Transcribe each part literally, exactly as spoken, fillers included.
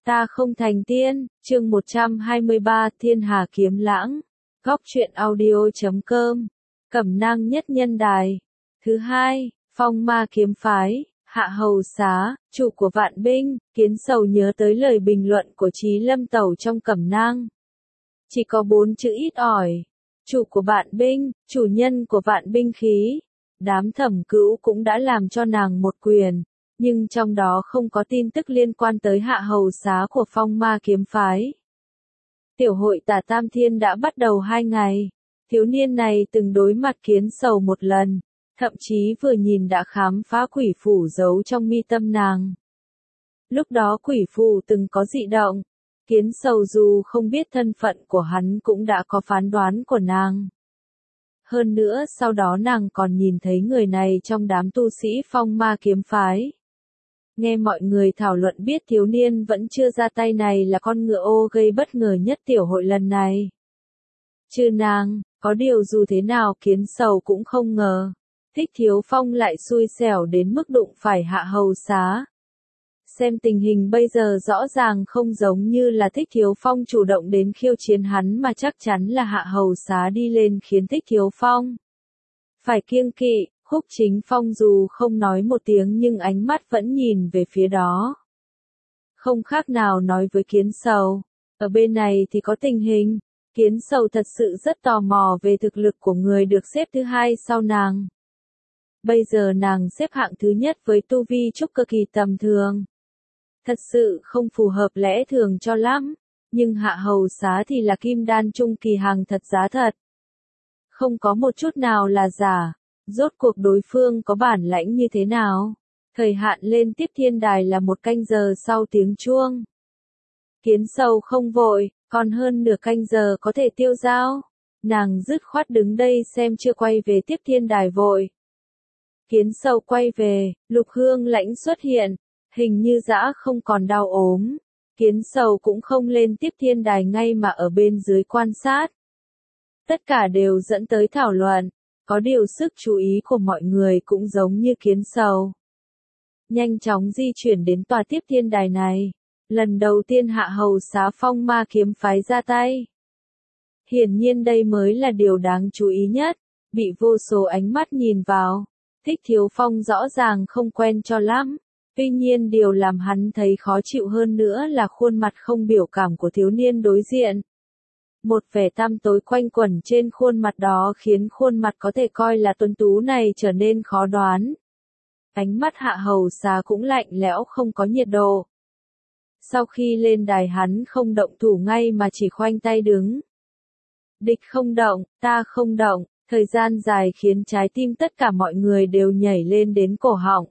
Ta không thành tiên, chương một trăm hai mươi ba Thiên Hà Kiếm Lãng. Góc truyện audio chấm com. Cẩm nang nhất nhân đài. Thứ hai, Phong Ma Kiếm Phái, Hạ Hầu Xá, chủ của vạn binh. Kiến Sầu nhớ tới lời bình luận của Chí Lâm Tẩu trong Cẩm nang. Chỉ có bốn chữ ít ỏi. Chủ của vạn binh, chủ nhân của vạn binh khí. Đám thẩm cữu cũng đã làm cho nàng một quyền. Nhưng trong đó không có tin tức liên quan tới Hạ Hầu Xá của Phong Ma Kiếm Phái. Tiểu hội Tả Tam Thiên đã bắt đầu hai ngày. Thiếu niên này từng đối mặt Kiến Sầu một lần, thậm chí vừa nhìn đã khám phá quỷ phủ giấu trong mi tâm nàng. Lúc đó quỷ phủ từng có dị động, Kiến Sầu dù không biết thân phận của hắn cũng đã có phán đoán của nàng. Hơn nữa sau đó nàng còn nhìn thấy người này trong đám tu sĩ Phong Ma Kiếm Phái. Nghe mọi người thảo luận biết thiếu niên vẫn chưa ra tay này là con ngựa ô gây bất ngờ nhất tiểu hội lần này. Chứ nàng, có điều dù thế nào Kiến Sầu cũng không ngờ. Thích Thiếu Phong lại xui xẻo đến mức đụng phải Hạ Hầu Xá. Xem tình hình bây giờ rõ ràng không giống như là Thích Thiếu Phong chủ động đến khiêu chiến hắn mà chắc chắn là Hạ Hầu Xá đi lên khiến Thích Thiếu Phong phải kiêng kỵ. Khúc Chính Phong dù không nói một tiếng nhưng ánh mắt vẫn nhìn về phía đó. Không khác nào nói với Kiến Sầu. Ở bên này thì có tình hình. Kiến Sầu thật sự rất tò mò về thực lực của người được xếp thứ hai sau nàng. Bây giờ nàng xếp hạng thứ nhất với tu vi trúc cơ kỳ tầm thường. Thật sự không phù hợp lẽ thường cho lắm. Nhưng Hạ Hầu Xá thì là kim đan trung kỳ hàng thật giá thật. Không có một chút nào là giả. Rốt cuộc đối phương có bản lãnh như thế nào? Thời hạn lên tiếp thiên đài là một canh giờ sau tiếng chuông. Kiến Sầu không vội, còn hơn nửa canh giờ có thể tiêu dao. Nàng dứt khoát đứng đây xem chưa quay về tiếp thiên đài vội. Kiến Sầu quay về, Lục Hương Lãnh xuất hiện, hình như dã không còn đau ốm. Kiến Sầu cũng không lên tiếp thiên đài ngay mà ở bên dưới quan sát. Tất cả đều dẫn tới thảo luận. Có điều sức chú ý của mọi người cũng giống như Kiến Sầu. Nhanh chóng di chuyển đến tòa tiếp thiên đài này. Lần đầu tiên Hạ Hầu Xá Phong Ma Kiếm Phái ra tay. Hiển nhiên đây mới là điều đáng chú ý nhất. Bị vô số ánh mắt nhìn vào. Thích Thiếu Phong rõ ràng không quen cho lắm. Tuy nhiên điều làm hắn thấy khó chịu hơn nữa là khuôn mặt không biểu cảm của thiếu niên đối diện. Một vẻ tăm tối quanh quẩn trên khuôn mặt đó khiến khuôn mặt có thể coi là tuấn tú này trở nên khó đoán. Ánh mắt Hạ Hầu Xá cũng lạnh lẽo không có nhiệt độ. Sau khi lên đài hắn không động thủ ngay mà chỉ khoanh tay đứng. Địch không động, ta không động, thời gian dài khiến trái tim tất cả mọi người đều nhảy lên đến cổ họng.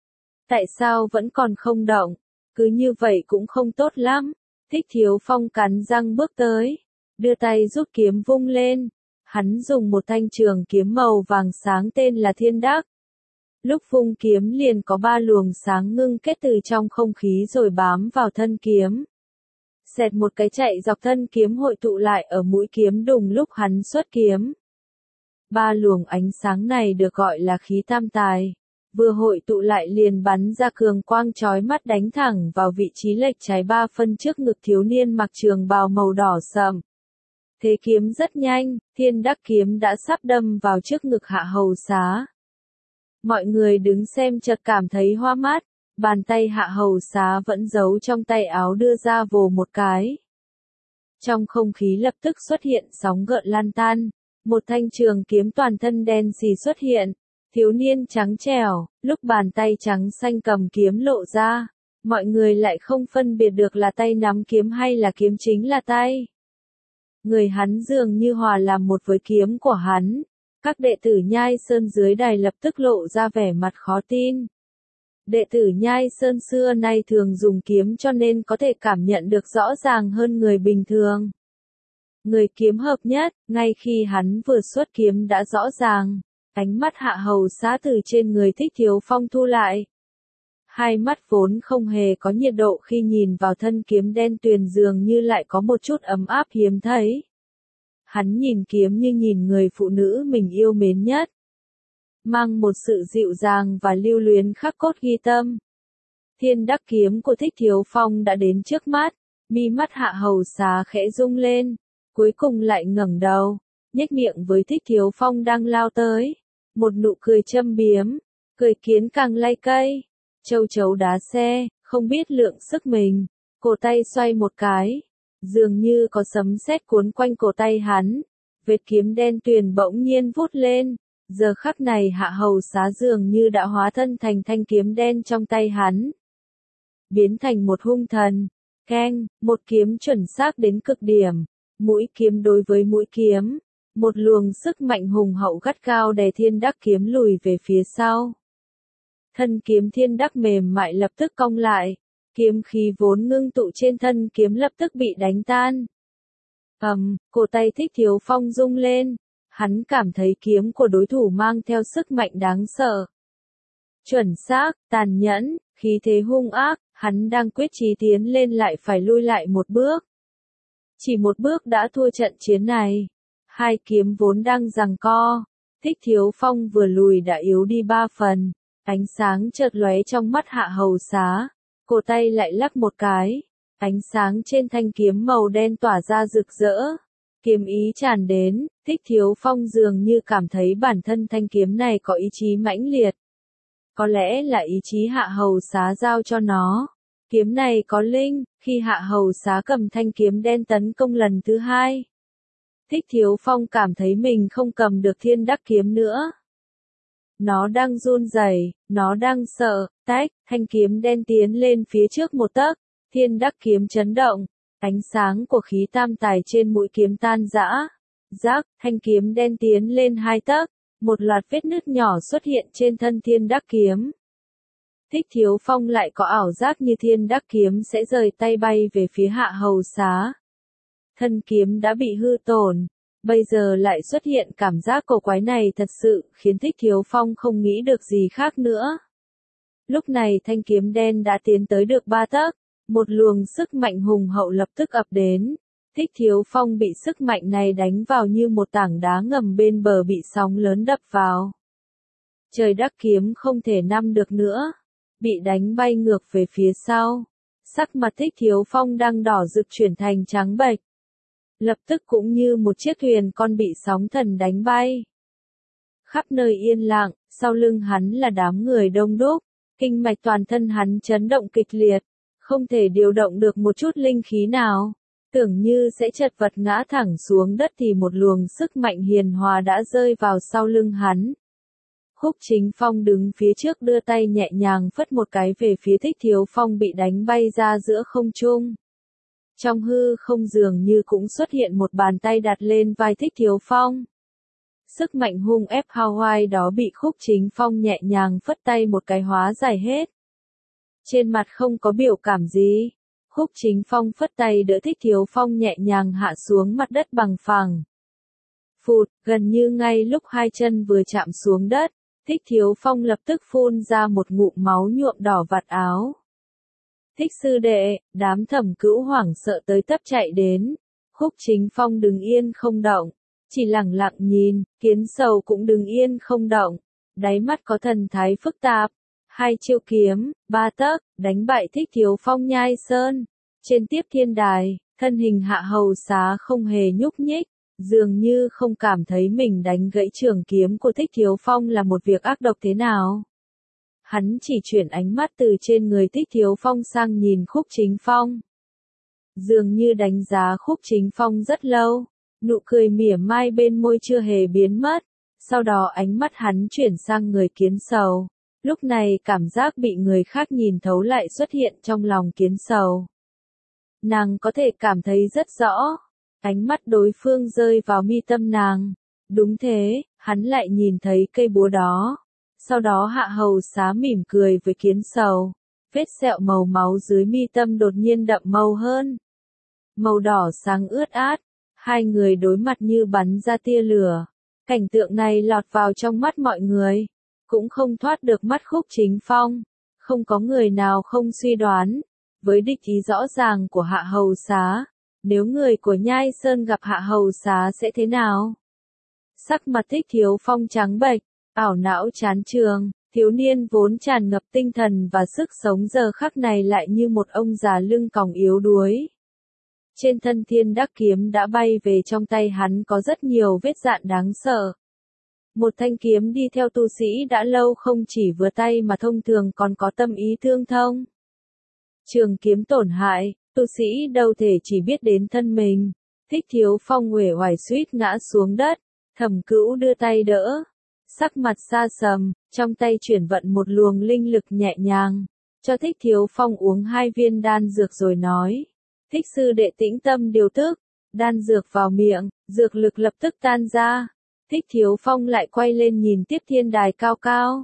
Tại sao vẫn còn không động? Cứ như vậy cũng không tốt lắm. Thích Thiếu Phong cắn răng bước tới. Đưa tay rút kiếm vung lên. Hắn dùng một thanh trường kiếm màu vàng sáng tên là Thiên Đắc. Lúc vung kiếm liền có ba luồng sáng ngưng kết từ trong không khí rồi bám vào thân kiếm. Xẹt một cái chạy dọc thân kiếm hội tụ lại ở mũi kiếm đùng lúc hắn xuất kiếm. Ba luồng ánh sáng này được gọi là khí tam tài. Vừa hội tụ lại liền bắn ra cường quang chói mắt đánh thẳng vào vị trí lệch trái ba phân trước ngực thiếu niên mặc trường bào màu đỏ sậm. Thế kiếm rất nhanh, Thiên Đắc kiếm đã sắp đâm vào trước ngực Hạ Hầu Xá. Mọi người đứng xem chợt cảm thấy hoa mắt, bàn tay Hạ Hầu Xá vẫn giấu trong tay áo đưa ra vồ một cái. Trong không khí lập tức xuất hiện sóng gợn lan tan, một thanh trường kiếm toàn thân đen xì xuất hiện, thiếu niên trắng trẻo, lúc bàn tay trắng xanh cầm kiếm lộ ra, mọi người lại không phân biệt được là tay nắm kiếm hay là kiếm chính là tay. Người hắn dường như hòa làm một với kiếm của hắn. Các đệ tử Nhai Sơn dưới đài lập tức lộ ra vẻ mặt khó tin. Đệ tử Nhai Sơn xưa nay thường dùng kiếm cho nên có thể cảm nhận được rõ ràng hơn người bình thường. Người kiếm hợp nhất, ngay khi hắn vừa xuất kiếm đã rõ ràng. Ánh mắt Hạ Hầu Xá từ trên người Thích Thiếu Phong thu lại. Hai mắt vốn không hề có nhiệt độ khi nhìn vào thân kiếm đen tuyền dường như lại có một chút ấm áp hiếm thấy. Hắn nhìn kiếm như nhìn người phụ nữ mình yêu mến nhất. Mang một sự dịu dàng và lưu luyến khắc cốt ghi tâm. Thiên đắc kiếm của Thích Thiếu Phong đã đến trước mắt, mi mắt Hạ Hầu Xá khẽ rung lên, cuối cùng lại ngẩng đầu, nhếch miệng với Thích Thiếu Phong đang lao tới, một nụ cười châm biếm, cười kiến càng lay cây, châu chấu đá xe, không biết lượng sức mình, cổ tay xoay một cái, dường như có sấm sét cuốn quanh cổ tay hắn, vết kiếm đen tuyền bỗng nhiên vút lên, giờ khắc này Hạ Hầu Xá dường như đã hóa thân thành thanh kiếm đen trong tay hắn, biến thành một hung thần, keng, một kiếm chuẩn xác đến cực điểm, mũi kiếm đối với mũi kiếm, một luồng sức mạnh hùng hậu gắt gao đè Thiên Đắc kiếm lùi về phía sau. Thân kiếm Thiên Đắc mềm mại lập tức cong lại, kiếm khí vốn ngưng tụ trên thân kiếm lập tức bị đánh tan. Ầm, cổ tay Thích Thiếu Phong rung lên, hắn cảm thấy kiếm của đối thủ mang theo sức mạnh đáng sợ. Chuẩn xác, tàn nhẫn, khí thế hung ác, hắn đang quyết chí tiến lên lại phải lui lại một bước. Chỉ một bước đã thua trận chiến này. Hai kiếm vốn đang giằng co, Thích Thiếu Phong vừa lùi đã yếu đi ba phần, ánh sáng chợt lóe trong mắt Hạ Hầu Xá, cổ tay lại lắc một cái, ánh sáng trên thanh kiếm màu đen tỏa ra rực rỡ, kiếm ý tràn đến, Thích Thiếu Phong dường như cảm thấy bản thân thanh kiếm này có ý chí mãnh liệt. Có lẽ là ý chí Hạ Hầu Xá giao cho nó. Kiếm này có linh, khi Hạ Hầu Xá cầm thanh kiếm đen tấn công lần thứ hai. Thích Thiếu Phong cảm thấy mình không cầm được Thiên Đắc kiếm nữa. Nó đang run rẩy, nó đang sợ, tách, thanh kiếm đen tiến lên phía trước một tấc, Thiên Đắc kiếm chấn động, ánh sáng của khí tam tài trên mũi kiếm tan rã. Rác, thanh kiếm đen tiến lên hai tấc, một loạt vết nứt nhỏ xuất hiện trên thân Thiên Đắc kiếm. Thích Thiếu Phong lại có ảo giác như Thiên Đắc kiếm sẽ rời tay bay về phía Hạ Hầu Xá. Thân kiếm đã bị hư tổn, bây giờ lại xuất hiện cảm giác cổ quái này thật sự khiến Thích Thiếu Phong không nghĩ được gì khác nữa. Lúc này thanh kiếm đen đã tiến tới được ba tấc, một luồng sức mạnh hùng hậu lập tức ập đến. Thích Thiếu Phong bị sức mạnh này đánh vào như một tảng đá ngầm bên bờ bị sóng lớn đập vào. Trời Đắc kiếm không thể nắm được nữa, bị đánh bay ngược về phía sau. Sắc mặt Thích Thiếu Phong đang đỏ rực chuyển thành trắng bệch. Lập tức cũng như một chiếc thuyền con bị sóng thần đánh bay. Khắp nơi yên lặng, sau lưng hắn là đám người đông đúc, kinh mạch toàn thân hắn chấn động kịch liệt, không thể điều động được một chút linh khí nào, tưởng như sẽ chật vật ngã thẳng xuống đất thì một luồng sức mạnh hiền hòa đã rơi vào sau lưng hắn. Khúc Chính Phong đứng phía trước đưa tay nhẹ nhàng phất một cái về phía Thích Thiếu Phong bị đánh bay ra giữa không trung. Trong hư không dường như cũng xuất hiện một bàn tay đặt lên vai Thích Thiếu Phong. Sức mạnh hung ép Hawaii đó bị Khúc Chính Phong nhẹ nhàng phất tay một cái hóa giải hết. Trên mặt không có biểu cảm gì. Khúc Chính Phong phất tay đỡ Thích Thiếu Phong nhẹ nhàng hạ xuống mặt đất bằng phẳng. Phụt, gần như ngay lúc hai chân vừa chạm xuống đất, Thích Thiếu Phong lập tức phun ra một ngụm máu nhuộm đỏ vạt áo. Thích sư đệ, đám Thẩm Cữu hoảng sợ tới tấp chạy đến. Khúc Chính Phong đứng yên không động, chỉ lặng lặng nhìn, Kiến Sầu cũng đứng yên không động, đáy mắt có thần thái phức tạp. Hai chiêu kiếm, ba tấc, đánh bại Thích Thiếu Phong nhai sơn. Trên Tiếp Thiên Đài, thân hình Hạ Hầu Xá không hề nhúc nhích, dường như không cảm thấy mình đánh gãy trường kiếm của Thích Thiếu Phong là một việc ác độc thế nào. Hắn chỉ chuyển ánh mắt từ trên người Thích Thiếu Phong sang nhìn Khúc Chính Phong. Dường như đánh giá Khúc Chính Phong rất lâu, nụ cười mỉa mai bên môi chưa hề biến mất, sau đó ánh mắt hắn chuyển sang người Kiến Sầu. Lúc này cảm giác bị người khác nhìn thấu lại xuất hiện trong lòng Kiến Sầu. Nàng có thể cảm thấy rất rõ, ánh mắt đối phương rơi vào mi tâm nàng. Đúng thế, hắn lại nhìn thấy cây búa đó. Sau đó Hạ Hầu Xá mỉm cười với Kiến Sầu. Vết sẹo màu máu dưới mi tâm đột nhiên đậm màu hơn. Màu đỏ sáng ướt át, hai người đối mặt như bắn ra tia lửa. Cảnh tượng này lọt vào trong mắt mọi người, cũng không thoát được mắt Khúc Chính Phong. Không có người nào không suy đoán, với địch ý rõ ràng của Hạ Hầu Xá, nếu người của Nhai Sơn gặp Hạ Hầu Xá sẽ thế nào? Sắc mặt Thích Thiếu Phong trắng bệch, ảo não chán trường, Thiếu niên vốn tràn ngập tinh thần và sức sống giờ khắc này lại như một ông già lưng còng yếu đuối. Trên thân thiên đắc kiếm đã bay về trong tay hắn có rất nhiều vết dạn đáng sợ. Một thanh kiếm đi theo tu sĩ đã lâu không chỉ vừa tay mà thông thường còn có tâm ý thương thông. Trường kiếm tổn hại, tu sĩ đâu thể chỉ biết đến thân mình. Thích Thiếu Phong uể oải suýt ngã xuống đất, Thẩm Cữu đưa tay đỡ. Sắc mặt xa sầm, trong tay chuyển vận một luồng linh lực nhẹ nhàng, cho Thích Thiếu Phong uống hai viên đan dược rồi nói. Thích sư đệ tĩnh tâm điều tức, đan dược vào miệng, dược lực lập tức tan ra. Thích Thiếu Phong lại quay lên nhìn tiếp thiên đài cao cao.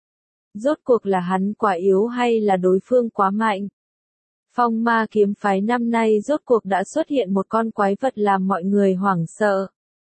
Rốt cuộc là hắn quá yếu hay là đối phương quá mạnh? Phong ma kiếm phái năm nay rốt cuộc đã xuất hiện một con quái vật làm mọi người hoảng sợ.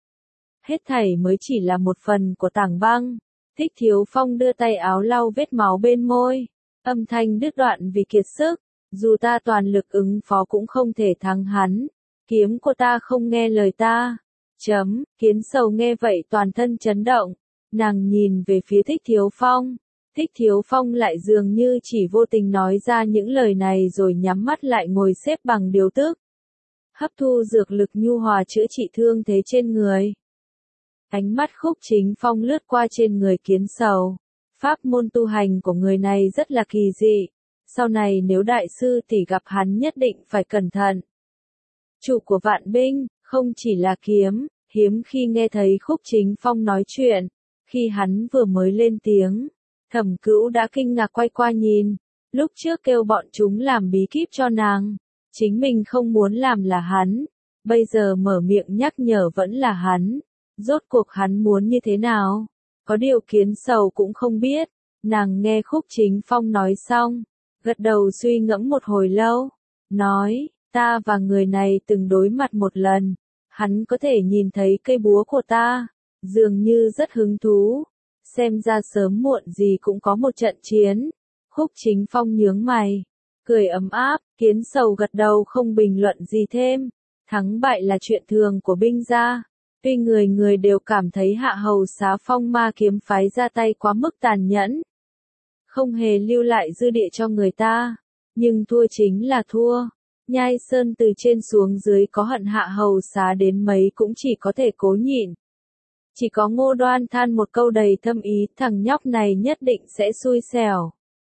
Hết thảy mới chỉ là một phần của tảng băng. Thích Thiếu Phong đưa tay áo lau vết máu bên môi. Âm thanh đứt đoạn vì kiệt sức. Dù ta toàn lực ứng phó cũng không thể thắng hắn. Kiếm của ta không nghe lời ta. Chấm, Kiến Sầu nghe vậy toàn thân chấn động. Nàng nhìn về phía Thích Thiếu Phong. Thích Thiếu Phong lại dường như chỉ vô tình nói ra những lời này rồi nhắm mắt lại ngồi xếp bằng điều tức. Hấp thu dược lực nhu hòa chữa trị thương thế trên người. Ánh mắt Khúc Chính Phong lướt qua trên người Kiến Sầu. Pháp môn tu hành của người này rất là kỳ dị. Sau này nếu đại sư tỷ gặp hắn nhất định phải cẩn thận. Chủ của vạn binh, không chỉ là kiếm, hiếm khi nghe thấy Khúc Chính Phong nói chuyện. Khi hắn vừa mới lên tiếng, Thẩm Cữu đã kinh ngạc quay qua nhìn. Lúc trước kêu bọn chúng làm bí kíp cho nàng. Chính mình không muốn làm là hắn. Bây giờ mở miệng nhắc nhở vẫn là hắn. Rốt cuộc hắn muốn như thế nào? Có điều Kiến Sầu cũng không biết. Nàng nghe Khúc Chính Phong nói xong. Gật đầu suy ngẫm một hồi lâu. Nói, ta và người này từng đối mặt một lần. Hắn có thể nhìn thấy cây búa của ta. Dường như rất hứng thú. Xem ra sớm muộn gì cũng có một trận chiến. Khúc Chính Phong nhướng mày. Cười ấm áp, Kiến Sầu gật đầu không bình luận gì thêm. Thắng bại là chuyện thường của binh gia. Tuy người người đều cảm thấy Hạ Hầu Xá Phong ma kiếm phái ra tay quá mức tàn nhẫn. Không hề lưu lại dư địa cho người ta. Nhưng thua chính là thua. Nhai Sơn từ trên xuống dưới có hận Hạ Hầu Xá đến mấy cũng chỉ có thể cố nhịn. Chỉ có Ngô Đoan than một câu đầy thâm ý, thằng nhóc này nhất định sẽ xui xẻo.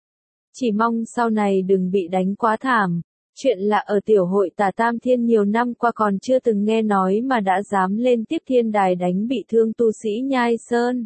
Chỉ mong sau này đừng bị đánh quá thảm. Chuyện lạ ở tiểu hội Tà Tam Thiên nhiều năm qua còn chưa từng nghe nói mà đã dám lên tiếp thiên đài đánh bị thương tu sĩ Nhai Sơn.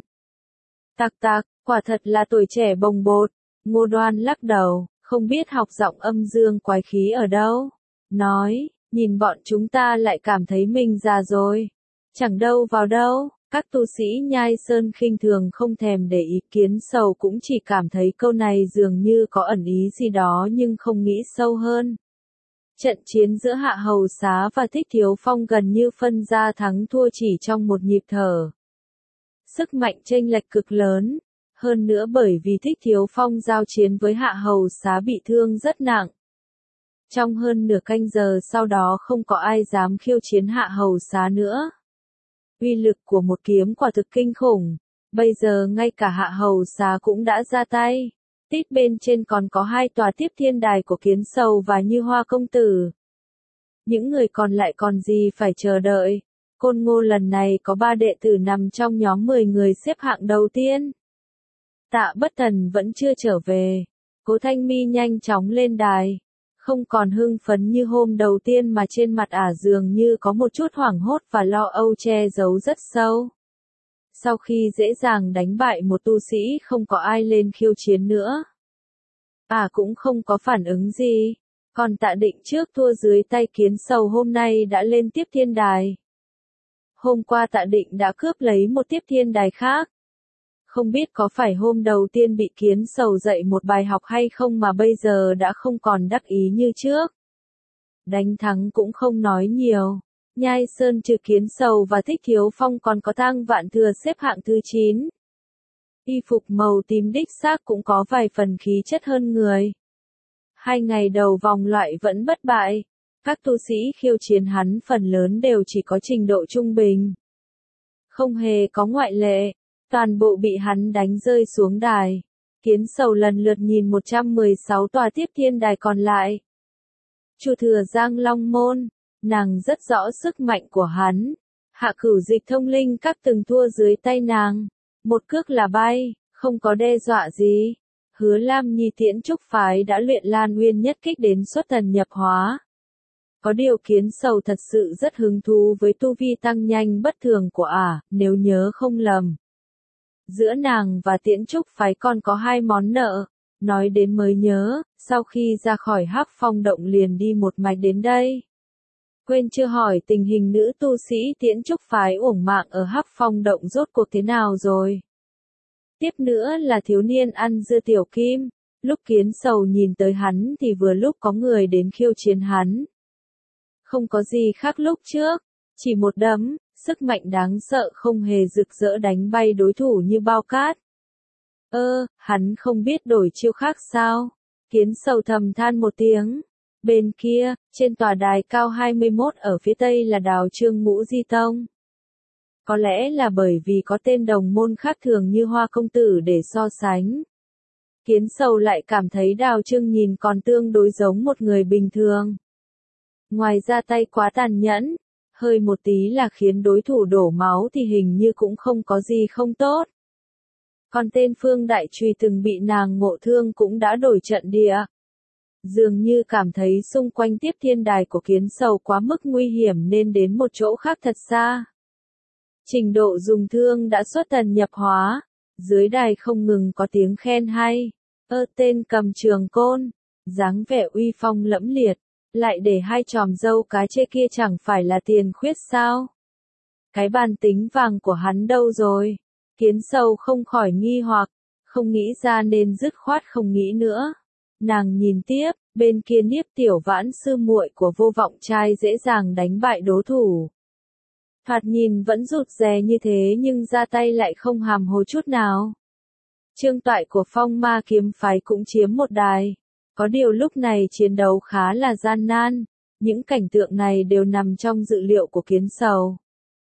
Tạc tạc, quả thật là tuổi trẻ bồng bột. Ngô Đoan lắc đầu, không biết học giọng âm dương quái khí ở đâu. Nói, nhìn bọn chúng ta lại cảm thấy mình già rồi. Chẳng đâu vào đâu. Các tu sĩ Nhai Sơn khinh thường không thèm để ý. Kiến Sầu cũng chỉ cảm thấy câu này dường như có ẩn ý gì đó nhưng không nghĩ sâu hơn. Trận chiến giữa Hạ Hầu Xá và Thích Thiếu Phong gần như phân ra thắng thua chỉ trong một nhịp thở. Sức mạnh chênh lệch cực lớn, hơn nữa bởi vì Thích Thiếu Phong giao chiến với Hạ Hầu Xá bị thương rất nặng. Trong hơn nửa canh giờ sau đó không có ai dám khiêu chiến Hạ Hầu Xá nữa. Uy lực của một kiếm quả thực kinh khủng, bây giờ ngay cả Hạ Hầu Xá cũng đã ra tay. Tít bên trên còn có hai tòa tiếp thiên đài của Kiến Sầu và Như Hoa công tử. Những người còn lại còn gì phải chờ đợi. Côn Ngô lần này có ba đệ tử nằm trong nhóm mười người xếp hạng đầu tiên. Tạ Bất Thần vẫn chưa trở về. Cố Thanh Mi nhanh chóng lên đài. Không còn hưng phấn như hôm đầu tiên mà trên mặt ả dường như có một chút hoảng hốt và lo âu che giấu rất sâu. Sau khi dễ dàng đánh bại một tu sĩ không có ai lên khiêu chiến nữa. Ả cũng không có phản ứng gì. Còn Tạ Định trước thua dưới tay Kiến Sầu hôm nay đã lên tiếp thiên đài. Hôm qua Tạ Định đã cướp lấy một tiếp thiên đài khác. Không biết có phải hôm đầu tiên bị Kiến Sầu dạy một bài học hay không mà bây giờ đã không còn đắc ý như trước. Đánh thắng cũng không nói nhiều. Nhai Sơn trừ Kiến Sầu và Thích Thiếu Phong còn có Thang Vạn Thừa xếp hạng thứ chín. Y phục màu tím đích xác cũng có vài phần khí chất hơn người. Hai ngày đầu vòng loại vẫn bất bại. Các tu sĩ khiêu chiến hắn phần lớn đều chỉ có trình độ trung bình. Không hề có ngoại lệ. Toàn bộ bị hắn đánh rơi xuống đài. Kiến Sầu lần lượt nhìn một trăm mười sáu tòa tiếp thiên đài còn lại. Chu Thừa Giang Long Môn, nàng rất rõ sức mạnh của hắn. Hạ Cửu Dịch Thông Linh các từng thua dưới tay nàng. Một cước là bay, không có đe dọa gì. Hứa Lam Nhi Tiễn Trúc phái đã luyện Lan Nguyên nhất kích đến xuất thần nhập hóa. Có điều Kiến Sầu thật sự rất hứng thú với tu vi tăng nhanh bất thường của ả, nếu nhớ không lầm. Giữa nàng và Tiễn Trúc phái còn có hai món nợ, nói đến mới nhớ, sau khi ra khỏi Hắc Phong động liền đi một mạch đến đây. Quên chưa hỏi tình hình nữ tu sĩ Tiễn Trúc phái uổng mạng ở Hắc Phong động rốt cuộc thế nào rồi. Tiếp nữa là thiếu niên ăn dưa Tiểu Kim, lúc Kiến Sầu nhìn tới hắn thì vừa lúc có người đến khiêu chiến hắn. Không có gì khác lúc trước, chỉ một đấm, sức mạnh đáng sợ không hề rực rỡ đánh bay đối thủ như bao cát. Ơ, hắn không biết đổi chiêu khác sao? Kiến Sầu thầm than một tiếng. Bên kia, trên tòa đài cao hai mươi mốt ở phía tây là Đào Trương Ngũ Di Tông. Có lẽ là bởi vì có tên đồng môn khác thường như Hoa Công Tử để so sánh. Kiến Sầu lại cảm thấy Đào Trương nhìn còn tương đối giống một người bình thường. Ngoài ra tay quá tàn nhẫn, hơi một tí là khiến đối thủ đổ máu thì hình như cũng không có gì không tốt. Còn tên Phương Đại Trùy từng bị nàng ngộ thương cũng đã đổi trận địa. Dường như cảm thấy xung quanh tiếp thiên đài của Kiến Sầu quá mức nguy hiểm nên đến một chỗ khác thật xa. Trình độ dùng thương đã xuất thần nhập hóa, dưới đài không ngừng có tiếng khen hay. Ơ tên cầm trường côn, dáng vẻ uy phong lẫm liệt, lại để hai chòm râu cá chê kia chẳng phải là tiền khuyết sao? Cái bàn tính vàng của hắn đâu rồi? Kiến Sầu không khỏi nghi hoặc, không nghĩ ra nên dứt khoát không nghĩ nữa. Nàng nhìn tiếp, bên kia Niếp Tiểu Vãn sư muội của Vô Vọng trai dễ dàng đánh bại đối thủ. Thoạt nhìn vẫn rụt rè như thế nhưng ra tay lại không hàm hồ chút nào. Trương Toại của Phong Ma kiếm phái cũng chiếm một đài. Có điều lúc này chiến đấu khá là gian nan, những cảnh tượng này đều nằm trong dự liệu của Kiến Sầu.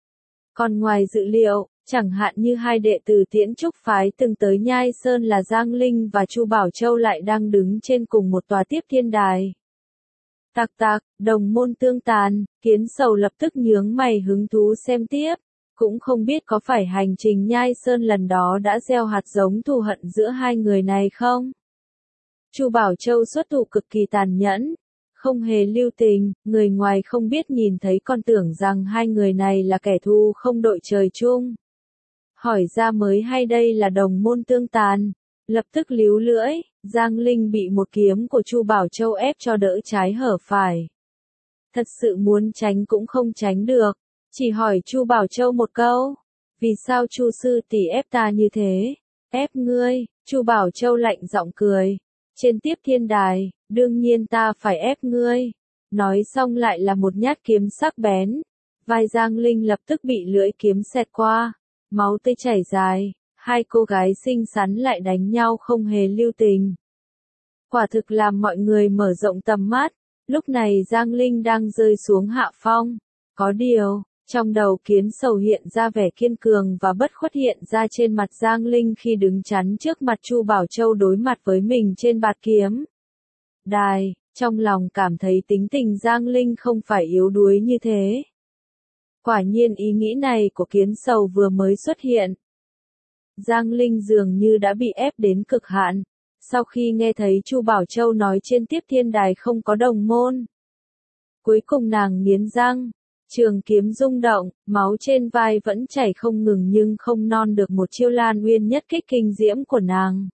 Còn ngoài dự liệu, chẳng hạn như hai đệ tử Tiễn Trúc phái từng tới Nhai Sơn là Giang Linh và Chu Bảo Châu lại đang đứng trên cùng một tòa tiếp thiên đài. Tạc tạc, đồng môn tương tàn, Kiến Sầu lập tức nhướng mày hứng thú xem tiếp, cũng không biết có phải hành trình Nhai Sơn lần đó đã gieo hạt giống thù hận giữa hai người này không? Chu Bảo Châu xuất thủ cực kỳ tàn nhẫn, không hề lưu tình, người ngoài không biết nhìn thấy còn tưởng rằng hai người này là kẻ thù không đội trời chung. Hỏi ra mới hay đây là đồng môn tương tàn, lập tức líu lưỡi, Giang Linh bị một kiếm của Chu Bảo Châu ép cho đỡ trái hở phải. Thật sự muốn tránh cũng không tránh được, chỉ hỏi Chu Bảo Châu một câu, vì sao Chu sư tỷ ép ta như thế? Ép ngươi? Chu Bảo Châu lạnh giọng cười. Trên tiếp thiên đài, đương nhiên ta phải ép ngươi. Nói xong lại là một nhát kiếm sắc bén. Vai Giang Linh lập tức bị lưỡi kiếm xẹt qua. Máu tươi chảy dài. Hai cô gái xinh xắn lại đánh nhau không hề lưu tình. Quả thực làm mọi người mở rộng tầm mắt. Lúc này Giang Linh đang rơi xuống hạ phong. Có điều, trong đầu Kiến Sầu hiện ra vẻ kiên cường và bất khuất hiện ra trên mặt Giang Linh khi đứng chắn trước mặt Chu Bảo Châu đối mặt với mình trên bạt kiếm. Đài, trong lòng cảm thấy tính tình Giang Linh không phải yếu đuối như thế. Quả nhiên ý nghĩ này của Kiến Sầu vừa mới xuất hiện. Giang Linh dường như đã bị ép đến cực hạn, sau khi nghe thấy Chu Bảo Châu nói trên tiếp thiên đài không có đồng môn. Cuối cùng nàng nghiến răng. Trường kiếm rung động, máu trên vai vẫn chảy không ngừng nhưng không non được một chiêu Lan Nguyên nhất kích kinh diễm của nàng.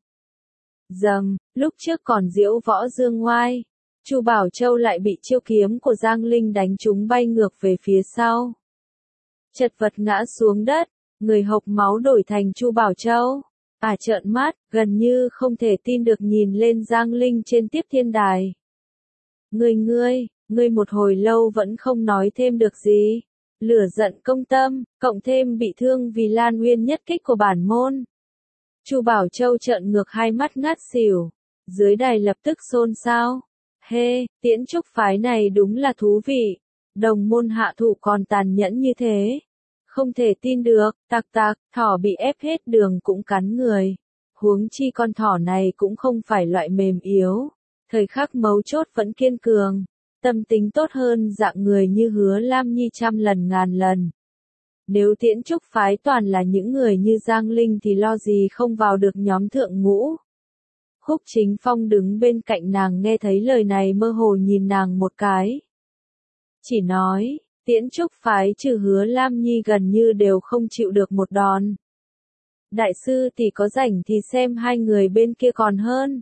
Dầm, lúc trước còn diễu võ dương ngoai, Chu Bảo Châu lại bị chiêu kiếm của Giang Linh đánh trúng bay ngược về phía sau. Chật vật ngã xuống đất, người hộc máu đổi thành Chu Bảo Châu. À trợn mắt, gần như không thể tin được nhìn lên Giang Linh trên tiếp thiên đài. Ngươi ngươi, ngươi một hồi lâu vẫn không nói thêm được gì. Lửa giận công tâm, cộng thêm bị thương vì Lan Nguyên nhất kích của bản môn. Chu Bảo Châu trợn ngược hai mắt ngắt xỉu. Dưới đài lập tức xôn xao. Hê, Tiễn Trúc phái này đúng là thú vị. Đồng môn hạ thủ còn tàn nhẫn như thế. Không thể tin được, tạc tạc, thỏ bị ép hết đường cũng cắn người. Huống chi con thỏ này cũng không phải loại mềm yếu, thời khắc mấu chốt vẫn kiên cường, tâm tính tốt hơn dạng người như Hứa Lam Nhi trăm lần ngàn lần. Nếu Tiễn Trúc phái toàn là những người như Giang Linh thì lo gì không vào được nhóm thượng ngũ. Khúc Chính Phong đứng bên cạnh nàng nghe thấy lời này mơ hồ nhìn nàng một cái. Chỉ nói, Tiễn Trúc phái trừ Hứa Lam Nhi gần như đều không chịu được một đòn. Đại sư thì có rảnh thì xem hai người bên kia còn hơn.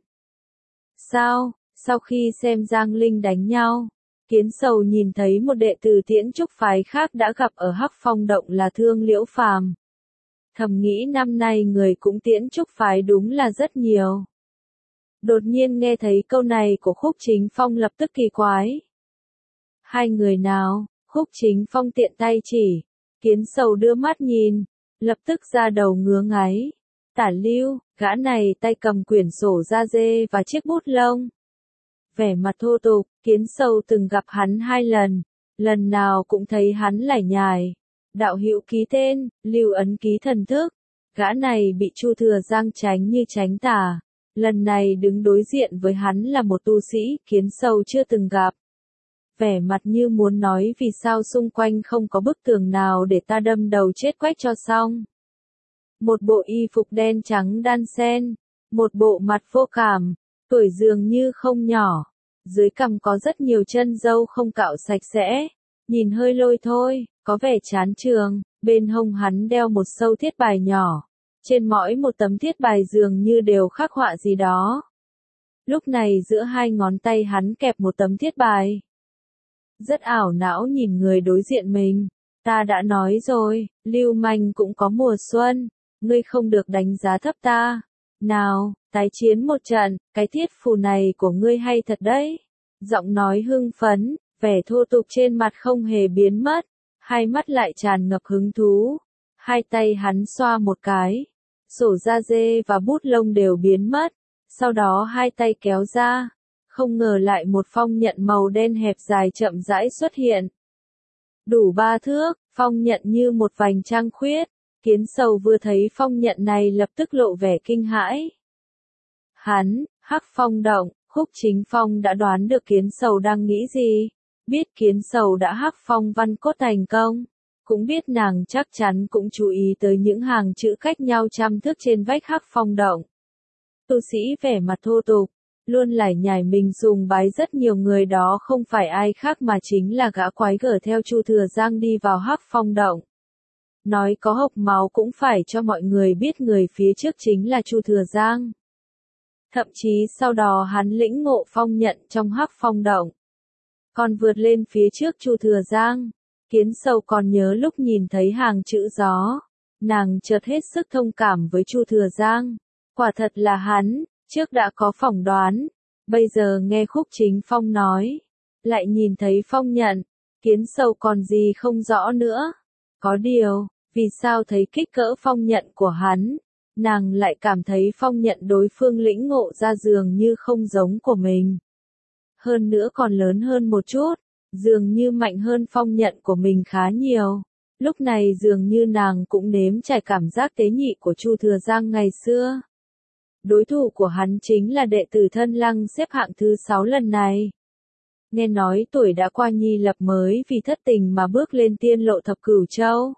Sao, sau khi xem Giang Linh đánh nhau, Kiến Sầu nhìn thấy một đệ tử Tiễn Trúc phái khác đã gặp ở Hắc Phong Động là Thương Liễu Phàm. Thầm nghĩ năm nay người cũng Tiễn Trúc phái đúng là rất nhiều. Đột nhiên nghe thấy câu này của Khúc Chính Phong lập tức kỳ quái. Hai người nào? Khúc Chính Phong tiện tay chỉ. Kiến Sầu đưa mắt nhìn, lập tức ra đầu ngứa ngáy. Tả Lưu, gã này tay cầm quyển sổ da dê và chiếc bút lông. Vẻ mặt thô tục, Kiến Sầu từng gặp hắn hai lần, lần nào cũng thấy hắn lải nhải. Đạo hữu ký tên, Lưu ấn ký thần thức. Gã này bị Chu Thừa Giang tránh như tránh tà. Lần này đứng đối diện với hắn là một tu sĩ Kiến Sầu chưa từng gặp. Vẻ mặt như muốn nói vì sao xung quanh không có bức tường nào để ta đâm đầu chết quách cho xong. Một bộ y phục đen trắng đan xen, một bộ mặt vô cảm, tuổi dường như không nhỏ, dưới cằm có rất nhiều chân râu không cạo sạch sẽ, nhìn hơi lôi thôi, có vẻ chán trường, bên hông hắn đeo một sâu thiết bài nhỏ, trên mỗi một tấm thiết bài dường như đều khắc họa gì đó. Lúc này giữa hai ngón tay hắn kẹp một tấm thiết bài. Rất ảo não nhìn người đối diện mình, ta đã nói rồi, lưu manh cũng có mùa xuân, ngươi không được đánh giá thấp ta. Nào, tái chiến một trận, cái thiết phù này của ngươi hay thật đấy. Giọng nói hưng phấn, vẻ thô tục trên mặt không hề biến mất, hai mắt lại tràn ngập hứng thú. Hai tay hắn xoa một cái, sổ da dê và bút lông đều biến mất, sau đó hai tay kéo ra, không ngờ lại một phong nhận màu đen hẹp dài chậm rãi xuất hiện. Đủ ba thước, phong nhận như một vành trăng khuyết. Kiến Sầu vừa thấy phong nhận này lập tức lộ vẻ kinh hãi. Hắn, Hắc Phong Động, Khúc Chính Phong đã đoán được Kiến Sầu đang nghĩ gì, biết Kiến Sầu đã Hắc Phong văn cốt thành công, cũng biết nàng chắc chắn cũng chú ý tới những hàng chữ cách nhau trăm thước trên vách Hắc Phong Động. Tu sĩ vẻ mặt thô tục, luôn lải nhải mình dùng bái rất nhiều người đó không phải ai khác mà chính là gã quái gở theo Chu Thừa Giang đi vào Hắc Phong Động. Nói có hộc máu cũng phải cho mọi người biết người phía trước chính là Chu Thừa Giang. Thậm chí sau đó hắn lĩnh ngộ phong nhận trong Hắc Phong Động. Còn vượt lên phía trước Chu Thừa Giang, Kiến Sầu còn nhớ lúc nhìn thấy hàng chữ gió, nàng chợt hết sức thông cảm với Chu Thừa Giang. Quả thật là hắn, trước đã có phỏng đoán, bây giờ nghe Khúc Chính Phong nói, lại nhìn thấy phong nhận, Kiến Sầu còn gì không rõ nữa. Có điều, vì sao thấy kích cỡ phong nhận của hắn, nàng lại cảm thấy phong nhận đối phương lĩnh ngộ ra dường như không giống của mình. Hơn nữa còn lớn hơn một chút, dường như mạnh hơn phong nhận của mình khá nhiều. Lúc này dường như nàng cũng nếm trải cảm giác tế nhị của Chu Thừa Giang ngày xưa. Đối thủ của hắn chính là đệ tử Thân Lăng xếp hạng thứ sáu lần này. Nghe nói tuổi đã qua nhi lập mới vì thất tình mà bước lên tiên lộ thập cửu châu.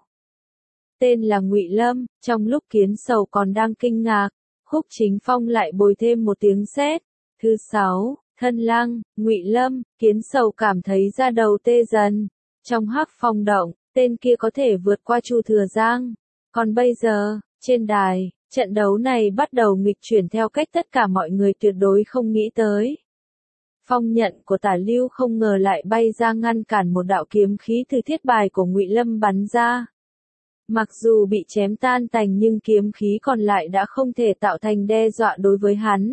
Tên là Ngụy Lâm, trong lúc Kiến Sầu còn đang kinh ngạc, Khúc Chính Phong lại bồi thêm một tiếng sét. Thứ sáu, Thân Lăng, Ngụy Lâm, Kiến Sầu cảm thấy da đầu tê dần. Trong Hắc Phong Động, tên kia có thể vượt qua Chu Thừa Giang. Còn bây giờ, trên đài, trận đấu này bắt đầu nghịch chuyển theo cách tất cả mọi người tuyệt đối không nghĩ tới. Phong nhận của Tả Lưu không ngờ lại bay ra ngăn cản một đạo kiếm khí từ thiết bài của Ngụy Lâm bắn ra. Mặc dù bị chém tan tành nhưng kiếm khí còn lại đã không thể tạo thành đe dọa đối với hắn.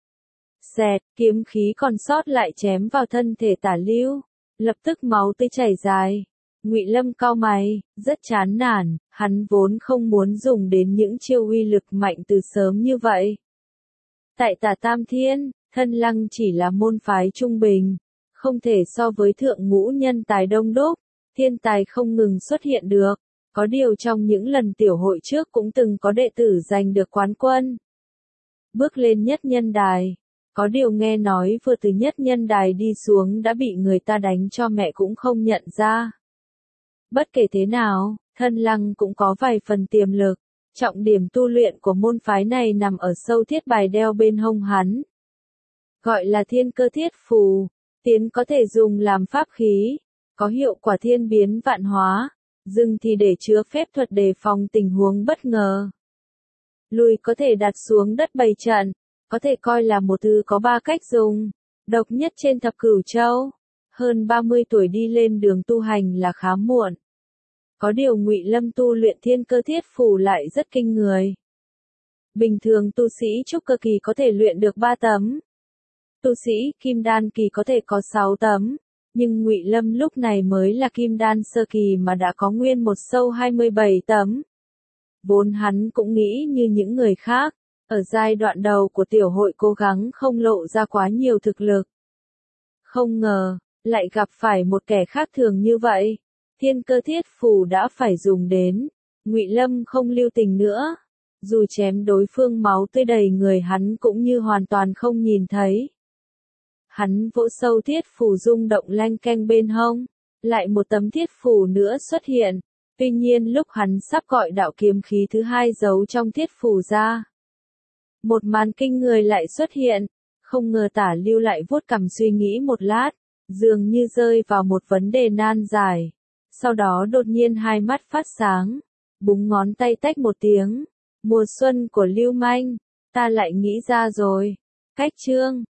Xẹt, kiếm khí còn sót lại chém vào thân thể Tả Lưu, lập tức máu tươi chảy dài. Ngụy Lâm cau mày, rất chán nản, hắn vốn không muốn dùng đến những chiêu uy lực mạnh từ sớm như vậy. Tại Tả Tam Thiên, Thân Lăng chỉ là môn phái trung bình, không thể so với thượng ngũ nhân tài đông đúc, thiên tài không ngừng xuất hiện được. Có điều trong những lần tiểu hội trước cũng từng có đệ tử giành được quán quân. bước lên nhất nhân đài. Có điều nghe nói vừa từ nhất nhân đài đi xuống đã bị người ta đánh cho mẹ cũng không nhận ra. Bất kể thế nào, Thân Lăng cũng có vài phần tiềm lực. Trọng điểm tu luyện của môn phái này nằm ở sâu thiết bài đeo bên hông hắn. Gọi là thiên cơ thiết phù, tiến có thể dùng làm pháp khí, có hiệu quả thiên biến vạn hóa, dừng thì để chứa phép thuật đề phòng tình huống bất ngờ. Lùi có thể đặt xuống đất bày trận, có thể coi là một thứ có ba cách dùng, độc nhất trên thập cửu châu. Hơn ba mươi tuổi đi lên đường tu hành là khá muộn. Có điều Ngụy Lâm tu luyện thiên cơ thiết phù lại rất kinh người. Bình thường tu sĩ trúc cơ kỳ có thể luyện được ba tấm. Tu sĩ kim đan kỳ có thể có sáu tấm, nhưng Ngụy Lâm lúc này mới là kim đan sơ kỳ mà đã có nguyên một sâu hai mươi bảy tấm. Vốn hắn cũng nghĩ như những người khác, ở giai đoạn đầu của tiểu hội cố gắng không lộ ra quá nhiều thực lực. Không ngờ, lại gặp phải một kẻ khác thường như vậy. Thiên cơ thiết phù đã phải dùng đến, Ngụy Lâm không lưu tình nữa. Dù chém đối phương máu tươi đầy người hắn cũng như hoàn toàn không nhìn thấy. Hắn vỗ sâu thiết phù rung động lanh canh bên hông, lại một tấm thiết phù nữa xuất hiện. Tuy nhiên lúc hắn sắp gọi đạo kiếm khí thứ hai giấu trong thiết phù ra, một màn kinh người lại xuất hiện. Không ngờ Tả Lưu lại vuốt cằm suy nghĩ một lát, dường như rơi vào một vấn đề nan giải. Sau đó đột nhiên hai mắt phát sáng, búng ngón tay tách một tiếng. Mùa xuân của Lưu Manh, ta lại nghĩ ra rồi. Cách chương